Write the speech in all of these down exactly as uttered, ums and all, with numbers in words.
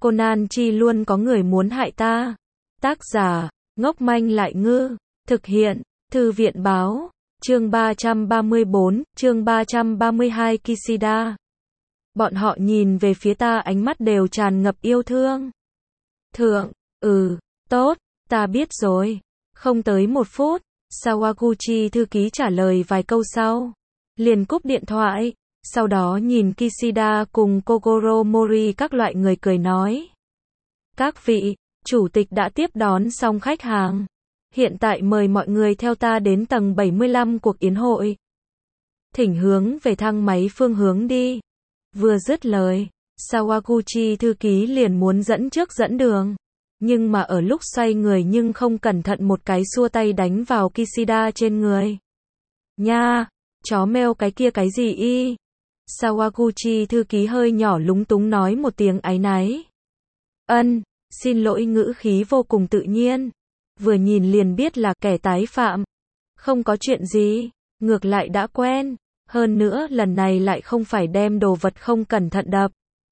Conan chi luôn có người muốn hại ta. Tác giả, ngốc manh lại ngư. Thực hiện, Thư viện báo. Chương ba trăm ba mươi bốn, chương ba trăm ba mươi hai Kishida. Bọn họ nhìn về phía ta ánh mắt đều tràn ngập yêu thương. Thượng, ừ, tốt, ta biết rồi. Không tới một phút, Sawaguchi thư ký trả lời vài câu sau. Liền cúp điện thoại, sau đó nhìn Kishida cùng Kogoro Mori các loại người cười nói. Các vị, chủ tịch đã tiếp đón xong khách hàng. Hiện tại mời mọi người theo ta đến tầng bảy mươi lăm cuộc yến hội. Thỉnh hướng về thang máy phương hướng đi. Vừa dứt lời, Sawaguchi thư ký liền muốn dẫn trước dẫn đường. Nhưng mà ở lúc xoay người nhưng không cẩn thận một cái xua tay đánh vào Kishida trên người. Nha, chó mèo cái kia cái gì y? Sawaguchi thư ký hơi nhỏ lúng túng nói một tiếng áy náy. Ân, xin lỗi ngữ khí vô cùng tự nhiên. Vừa nhìn liền biết là kẻ tái phạm. Không có chuyện gì, ngược lại đã quen. Hơn nữa lần này lại không phải đem đồ vật không cẩn thận đập.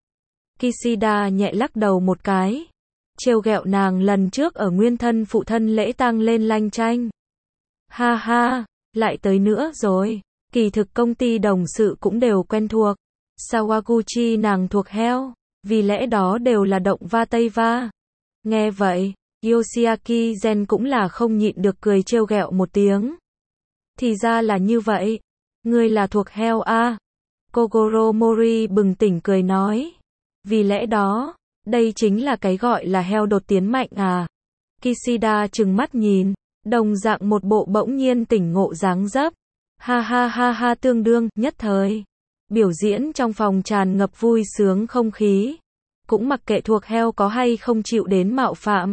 Kishida nhẹ lắc đầu một cái. Trêu ghẹo nàng lần trước ở nguyên thân phụ thân lễ tang lên lanh chanh. Ha ha, lại tới nữa rồi. Kỳ thực công ty đồng sự cũng đều quen thuộc. Sawaguchi nàng thuộc heo. Vì lẽ đó đều là động va tây va. Nghe vậy, Yoshiaki Gen cũng là không nhịn được cười trêu ghẹo một tiếng. Thì ra là như vậy. Ngươi là thuộc heo a? Kogoro Mori bừng tỉnh cười nói. Vì lẽ đó, đây chính là cái gọi là heo đột tiến mạnh à? Kishida trừng mắt nhìn, đồng dạng một bộ bỗng nhiên tỉnh ngộ dáng dấp. Ha ha ha ha tương đương, nhất thời. Biểu diễn trong phòng tràn ngập vui sướng không khí. Cũng mặc kệ thuộc heo có hay không chịu đến mạo phạm.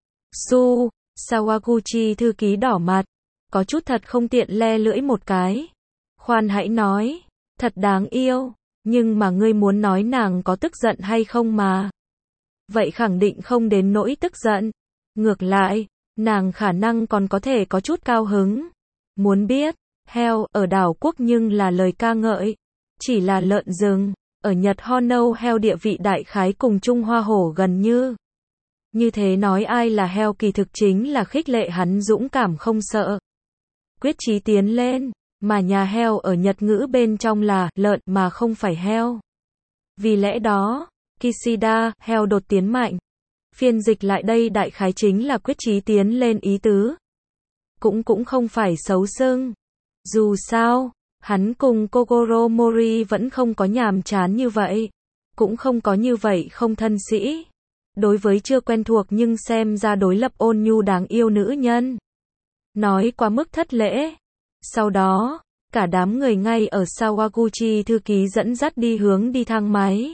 Su, Sawaguchi thư ký đỏ mặt. Có chút thật không tiện le lưỡi một cái. Khoan hãy nói, thật đáng yêu. Nhưng mà ngươi muốn nói nàng có tức giận hay không mà. Vậy khẳng định không đến nỗi tức giận. Ngược lại, nàng khả năng còn có thể có chút cao hứng. Muốn biết, heo ở đảo quốc nhưng là lời ca ngợi. Chỉ là lợn rừng, ở Nhật Hono heo địa vị đại khái cùng Trung Hoa hổ gần như. Như thế nói ai là heo kỳ thực chính là khích lệ hắn dũng cảm không sợ. Quyết chí tiến lên, mà nhà heo ở Nhật ngữ bên trong là lợn mà không phải heo. Vì lẽ đó, Kishida, heo đột tiến mạnh. Phiên dịch lại đây đại khái chính là quyết chí tiến lên ý tứ. Cũng cũng không phải xấu xưng. Dù sao, hắn cùng Kogoro Mori vẫn không có nhàm chán như vậy. Cũng không có như vậy không thân sĩ. Đối với chưa quen thuộc nhưng xem ra đối lập ôn nhu đáng yêu nữ nhân. Nói quá mức thất lễ. Sau đó, cả đám người ngay ở Sawaguchi thư ký dẫn dắt đi hướng đi thang máy.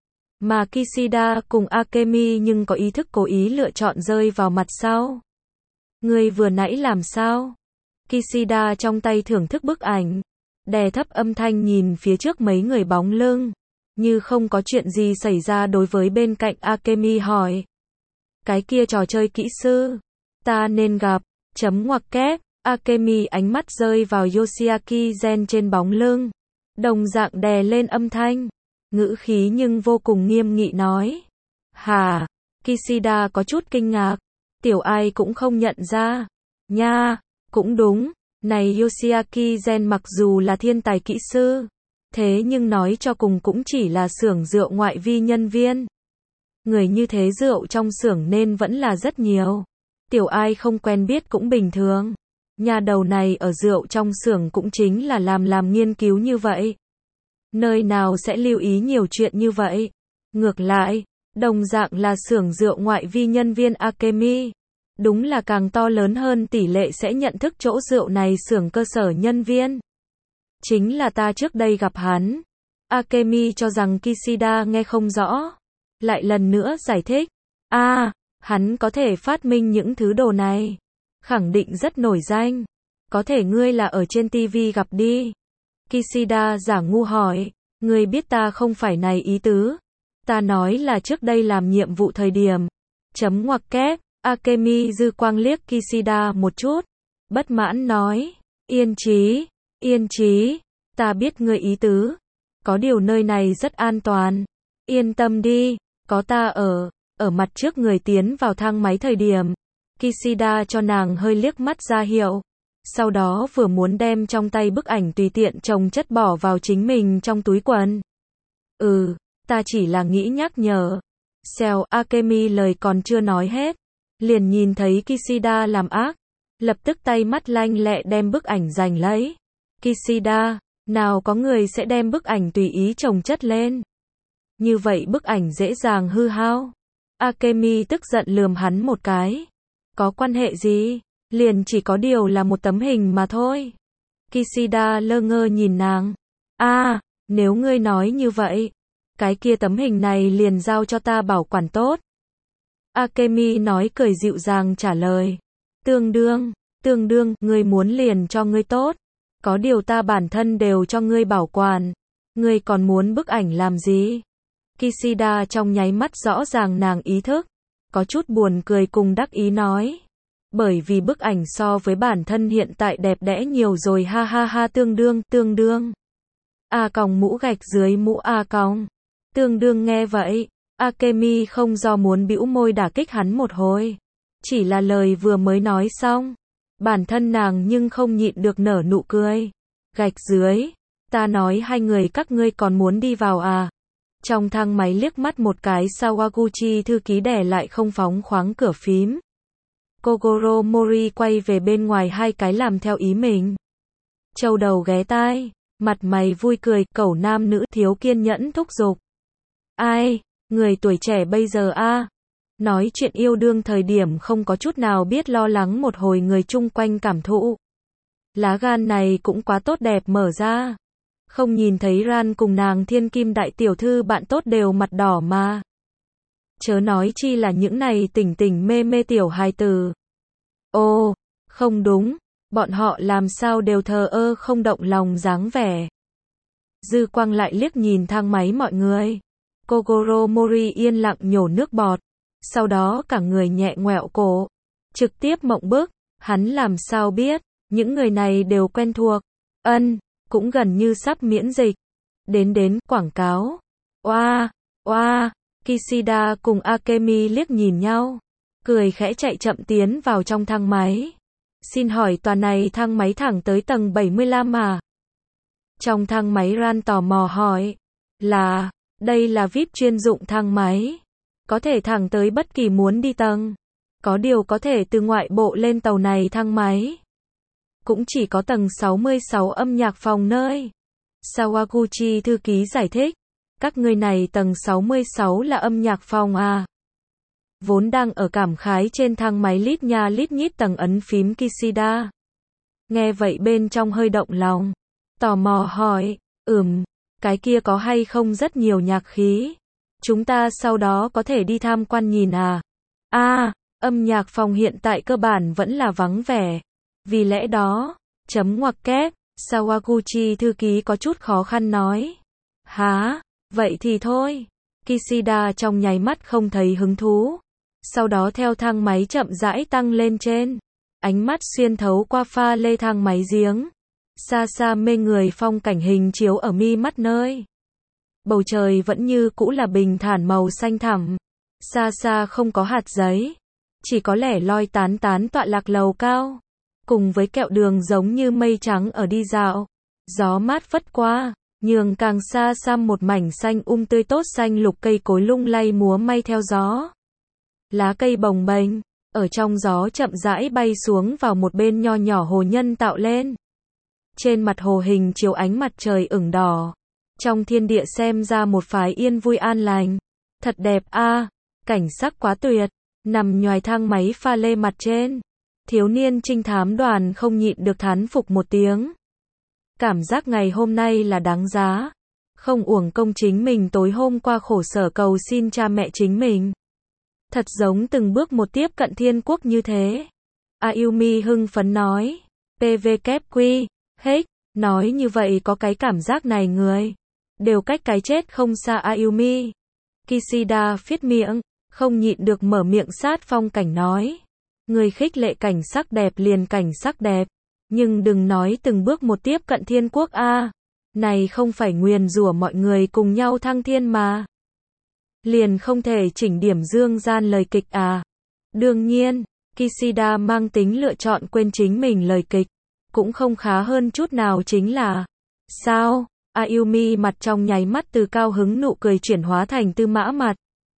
Mà Kishida cùng Akemi nhưng có ý thức cố ý lựa chọn rơi vào mặt sau. Người vừa nãy làm sao? Kishida trong tay thưởng thức bức ảnh. Đè thấp âm thanh nhìn phía trước mấy người bóng lưng. Như không có chuyện gì xảy ra đối với bên cạnh Akemi hỏi. Cái kia trò chơi kỹ sư. Ta nên gặp. Chấm ngoặc kép. Akemi ánh mắt rơi vào Yoshiaki Gen trên bóng lưng. Đồng dạng đè lên âm thanh. Ngữ khí nhưng vô cùng nghiêm nghị nói. Hả? Kishida có chút kinh ngạc. Tiểu ai cũng không nhận ra. Nha, cũng đúng. Này Yoshiaki Gen mặc dù là thiên tài kỹ sư. Thế nhưng nói cho cùng cũng chỉ là xưởng rượu ngoại vi nhân viên. Người như thế rượu trong xưởng nên vẫn là rất nhiều. Tiểu ai không quen biết cũng bình thường. Nhà đầu này ở rượu trong xưởng cũng chính là làm làm nghiên cứu như vậy. Nơi nào sẽ lưu ý nhiều chuyện như vậy. Ngược lại, đồng dạng là xưởng rượu ngoại vi nhân viên Akemi. Đúng là càng to lớn hơn tỷ lệ sẽ nhận thức chỗ rượu này xưởng cơ sở nhân viên. Chính là ta trước đây gặp hắn. Akemi cho rằng Kishida nghe không rõ. Lại lần nữa giải thích. a à, hắn có thể phát minh những thứ đồ này. Khẳng định rất nổi danh. Có thể ngươi là ở trên ti vi gặp đi. Kishida giả ngu hỏi. Ngươi biết ta không phải này ý tứ. Ta nói là trước đây làm nhiệm vụ thời điểm. Chấm ngoặc kép. Akemi dư quang liếc Kishida một chút. Bất mãn nói. Yên trí. Yên trí. Ta biết ngươi ý tứ. Có điều nơi này rất an toàn. Yên tâm đi. Có ta ở, ở mặt trước người tiến vào thang máy thời điểm, Kishida cho nàng hơi liếc mắt ra hiệu. Sau đó vừa muốn đem trong tay bức ảnh tùy tiện chồng chất bỏ vào chính mình trong túi quần. Ừ, ta chỉ là nghĩ nhắc nhở. Xèo, Akemi lời còn chưa nói hết. Liền nhìn thấy Kishida làm ác. Lập tức tay mắt lanh lẹ đem bức ảnh giành lấy. Kishida, nào có người sẽ đem bức ảnh tùy ý chồng chất lên. Như vậy bức ảnh dễ dàng hư hao. Akemi tức giận lườm hắn một cái. Có quan hệ gì? Liền chỉ có điều là một tấm hình mà thôi. Kishida lơ ngơ nhìn nàng. À, nếu ngươi nói như vậy, cái kia tấm hình này liền giao cho ta bảo quản tốt. Akemi nói cười dịu dàng trả lời. Tương đương, tương đương, ngươi muốn liền cho ngươi tốt. Có điều ta bản thân đều cho ngươi bảo quản. Ngươi còn muốn bức ảnh làm gì? Kishida trong nháy mắt rõ ràng nàng ý thức. Có chút buồn cười cùng đắc ý nói. Bởi vì bức ảnh so với bản thân hiện tại đẹp đẽ nhiều rồi ha ha ha tương đương, tương đương. A còng mũ gạch dưới mũ A còng. Tương đương nghe vậy, Akemi không do muốn bĩu môi đả kích hắn một hồi. Chỉ là lời vừa mới nói xong. Bản thân nàng nhưng không nhịn được nở nụ cười. Gạch dưới, ta nói hai người các ngươi còn muốn đi vào à? Trong thang máy liếc mắt một cái Sawaguchi thư ký đè lại không phóng khoáng cửa phím. Kogoro Mori quay về bên ngoài hai cái làm theo ý mình. Châu đầu ghé tai, mặt mày vui cười, cẩu nam nữ thiếu kiên nhẫn thúc giục. Ai, người tuổi trẻ bây giờ a, nói chuyện yêu đương thời điểm không có chút nào biết lo lắng một hồi người chung quanh cảm thụ. Lá gan này cũng quá tốt đẹp mở ra. Không nhìn thấy Ran cùng nàng thiên kim đại tiểu thư bạn tốt đều mặt đỏ mà. Chớ nói chi là những này tỉnh tỉnh mê mê tiểu hài tử. Ồ, không đúng, bọn họ làm sao đều thờ ơ không động lòng dáng vẻ. Dư quang lại liếc nhìn thang máy mọi người. Kogoro Mori yên lặng nhổ nước bọt. Sau đó cả người nhẹ ngoẹo cổ. Trực tiếp mộng bức, hắn làm sao biết, những người này đều quen thuộc. Ân, cũng gần như sắp miễn dịch. Đến đến, quảng cáo. Oa, oa. Kishida cùng Akemi liếc nhìn nhau, cười khẽ chạy chậm tiến vào trong thang máy. Xin hỏi tòa này thang máy thẳng tới tầng bảy mươi lăm à? Trong thang máy Ran tò mò hỏi. Là, đây là vi ai pi chuyên dụng thang máy. Có thể thẳng tới bất kỳ muốn đi tầng. Có điều có thể từ ngoại bộ lên tàu này thang máy. Cũng chỉ có tầng sáu mươi sáu âm nhạc phòng nơi. Sawaguchi thư ký giải thích. Các ngươi này tầng sáu mươi sáu là âm nhạc phòng à? Vốn đang ở cảm khái trên thang máy lít nha lít nhít tầng ấn phím Kishida. Nghe vậy bên trong hơi động lòng. Tò mò hỏi, ừm, cái kia có hay không rất nhiều nhạc khí? Chúng ta sau đó có thể đi tham quan nhìn à? À, âm nhạc phòng hiện tại cơ bản vẫn là vắng vẻ. Vì lẽ đó, chấm ngoặc kép, Sawaguchi thư ký có chút khó khăn nói. Hả? Vậy thì thôi. Kishida trong nháy mắt không thấy hứng thú. Sau đó theo thang máy chậm rãi tăng lên trên. Ánh mắt xuyên thấu qua pha lê thang máy giếng. Xa xa mê người phong cảnh hình chiếu ở mi mắt nơi. Bầu trời vẫn như cũ là bình thản màu xanh thẳm. Xa xa không có hạt giấy. Chỉ có lẻ loi tán tán tọa lạc lầu cao. Cùng với kẹo đường giống như mây trắng ở đi dạo. Gió mát phất qua. Nhường càng xa xăm một mảnh xanh um tươi tốt xanh lục cây cối lung lay múa may theo gió. Lá cây bồng bềnh, ở trong gió chậm rãi bay xuống vào một bên nho nhỏ hồ nhân tạo lên. Trên mặt hồ hình chiếu ánh mặt trời ửng đỏ. Trong thiên địa xem ra một phái yên vui an lành. Thật đẹp a, cảnh sắc quá tuyệt. Nằm nhoài thang máy pha lê mặt trên. Thiếu niên trinh thám đoàn không nhịn được thán phục một tiếng. Cảm giác ngày hôm nay là đáng giá. Không uổng công chính mình tối hôm qua khổ sở cầu xin cha mẹ chính mình. Thật giống từng bước một tiếp cận thiên quốc như thế. Ayumi hưng phấn nói. pê vê kép quy, hết, nói như vậy có cái cảm giác này người. Đều cách cái chết không xa Ayumi. Kishida phiết miệng, không nhịn được mở miệng sát phong cảnh nói. Người khích lệ cảnh sắc đẹp liền cảnh sắc đẹp. Nhưng đừng nói từng bước một tiếp cận thiên quốc a. Này không phải nguyền rủa mọi người cùng nhau thăng thiên mà. Liền không thể chỉnh điểm dương gian lời kịch à? Đương nhiên, Kishida mang tính lựa chọn quên chính mình lời kịch. Cũng không khá hơn chút nào chính là, sao? Ayumi mặt trong nháy mắt từ cao hứng nụ cười chuyển hóa thành tư mã mặt.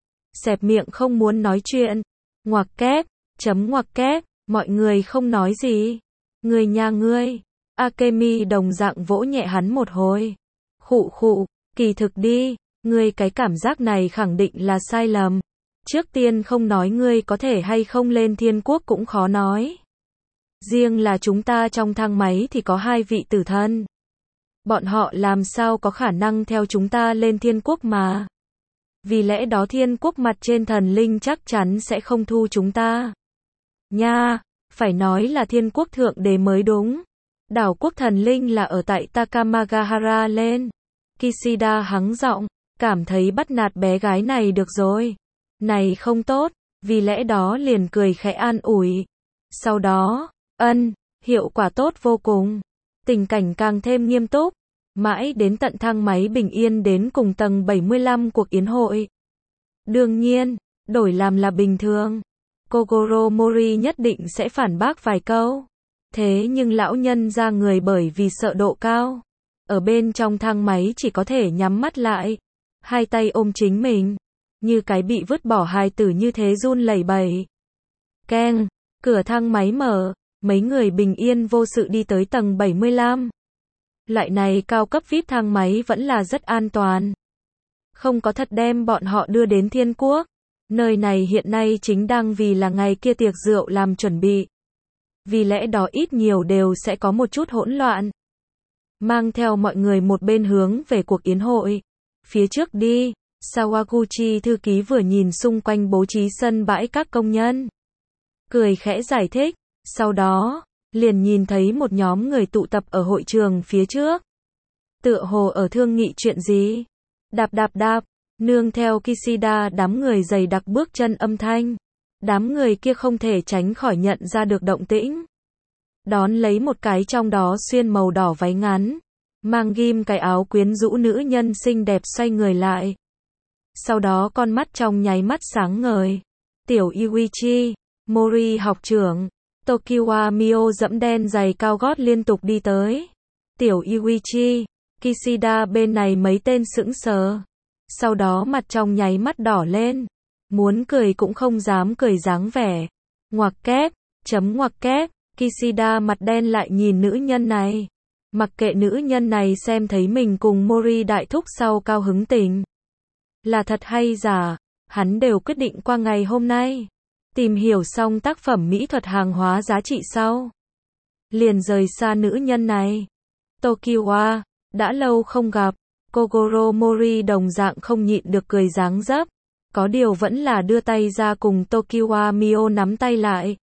Xẹp miệng không muốn nói chuyện. Ngoặc kép, chấm ngoặc kép, mọi người không nói gì. Người nhà ngươi. Akemi đồng dạng vỗ nhẹ hắn một hồi. Khụ khụ, kỳ thực đi, ngươi cái cảm giác này khẳng định là sai lầm. Trước tiên không nói ngươi có thể hay không lên thiên quốc cũng khó nói. Riêng là chúng ta trong thang máy thì có hai vị tử thân. Bọn họ làm sao có khả năng theo chúng ta lên thiên quốc mà. Vì lẽ đó thiên quốc mặt trên thần linh chắc chắn sẽ không thu chúng ta. Nha, phải nói là thiên quốc thượng đế mới đúng. Đảo quốc thần linh là ở tại Takamagahara lên. Kishida hắng giọng, cảm thấy bắt nạt bé gái này được rồi. Này không tốt, vì lẽ đó liền cười khẽ an ủi. Sau đó, ân, hiệu quả tốt vô cùng. Tình cảnh càng thêm nghiêm túc. Mãi đến tận thang máy bình yên đến cùng tầng bảy mươi lăm cuộc yến hội. Đương nhiên, đổi làm là bình thường. Kogoro Mori nhất định sẽ phản bác vài câu. Thế nhưng lão nhân ra người bởi vì sợ độ cao. Ở bên trong thang máy chỉ có thể nhắm mắt lại. Hai tay ôm chính mình. Như cái bị vứt bỏ hài tử như thế run lẩy bẩy. Keng, cửa thang máy mở. Mấy người bình yên vô sự đi tới tầng bảy mươi lăm. Loại này cao cấp vi ai pi thang máy vẫn là rất an toàn. Không có thật đem bọn họ đưa đến thiên quốc. Nơi này hiện nay chính đang vì là ngày kia tiệc rượu làm chuẩn bị. Vì lẽ đó ít nhiều đều sẽ có một chút hỗn loạn. Mang theo mọi người một bên hướng về cuộc yến hội. Phía trước đi, Sawaguchi thư ký vừa nhìn xung quanh bố trí sân bãi các công nhân. Cười khẽ giải thích, sau đó, liền nhìn thấy một nhóm người tụ tập ở hội trường phía trước. Tựa hồ ở thương nghị chuyện gì? Đạp đạp đạp, nương theo Kishida đám người dày đặc bước chân âm thanh. Đám người kia không thể tránh khỏi nhận ra được động tĩnh. Đón lấy một cái trong đó xuyên màu đỏ váy ngắn. Mang ghim cái áo quyến rũ nữ nhân xinh đẹp xoay người lại. Sau đó con mắt trong nháy mắt sáng ngời. Tiểu Yuichi, Mori học trưởng. Tokiwa Mio dẫm đen giày cao gót liên tục đi tới. Tiểu Yuichi, Kishida bên này mấy tên sững sờ. Sau đó mặt trong nháy mắt đỏ lên. Muốn cười cũng không dám cười dáng vẻ. Ngoặc kép, chấm ngoặc kép, Kishida mặt đen lại nhìn nữ nhân này. Mặc kệ nữ nhân này xem thấy mình cùng Mori đại thúc sau cao hứng tình. Là thật hay giả, hắn đều quyết định qua ngày hôm nay. Tìm hiểu xong tác phẩm mỹ thuật hàng hóa giá trị sau. Liền rời xa nữ nhân này. Tokiwa, đã lâu không gặp. Kogoro Mori đồng dạng không nhịn được cười dáng dấp. Có điều vẫn là đưa tay ra cùng Tokiwa Mio nắm tay lại.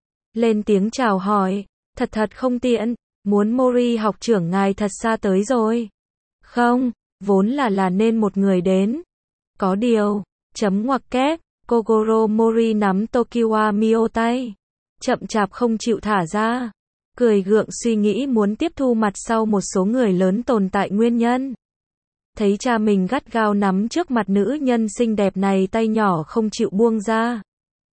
Lên tiếng chào hỏi. Thật thật không tiện. Muốn Mori học trưởng ngài thật xa tới rồi. Không, vốn là là nên một người đến. Có điều, chấm ngoặc kép. Kogoro Mori nắm Tokiwa Mio tay. Chậm chạp không chịu thả ra. Cười gượng suy nghĩ muốn tiếp thu mặt sau một số người lớn tồn tại nguyên nhân. Thấy cha mình gắt gao nắm trước mặt nữ nhân xinh đẹp này tay nhỏ không chịu buông ra.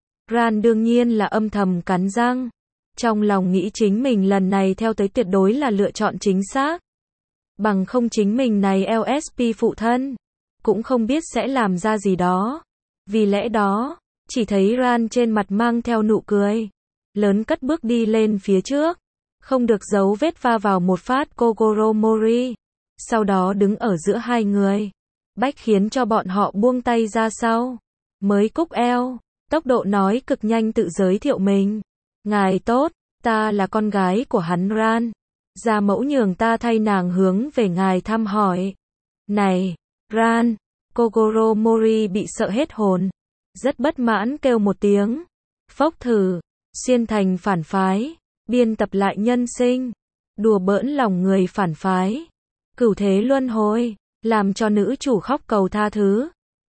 Ran đương nhiên là âm thầm cắn răng. Trong lòng nghĩ chính mình lần này theo tới tuyệt đối là lựa chọn chính xác. Bằng không chính mình này lờ ét pê phụ thân. Cũng không biết sẽ làm ra gì đó. Vì lẽ đó, chỉ thấy Ran trên mặt mang theo nụ cười. Lớn cất bước đi lên phía trước. Không được giấu vết va vào một phát Kogoro Mori. Sau đó đứng ở giữa hai người. Bách khiến cho bọn họ buông tay ra sau. Mới cúc eo. Tốc độ nói cực nhanh tự giới thiệu mình. Ngài tốt, ta là con gái của hắn Ran. Gia mẫu nhường ta thay nàng hướng về ngài thăm hỏi. Này, Ran. Kogoro Mori bị sợ hết hồn. Rất bất mãn kêu một tiếng. Phốc thử. Xuyên thành phản phái. Biên tập lại nhân sinh. Đùa bỡn lòng người phản phái. Cửu thế luân hồi. Làm cho nữ chủ khóc cầu tha thứ.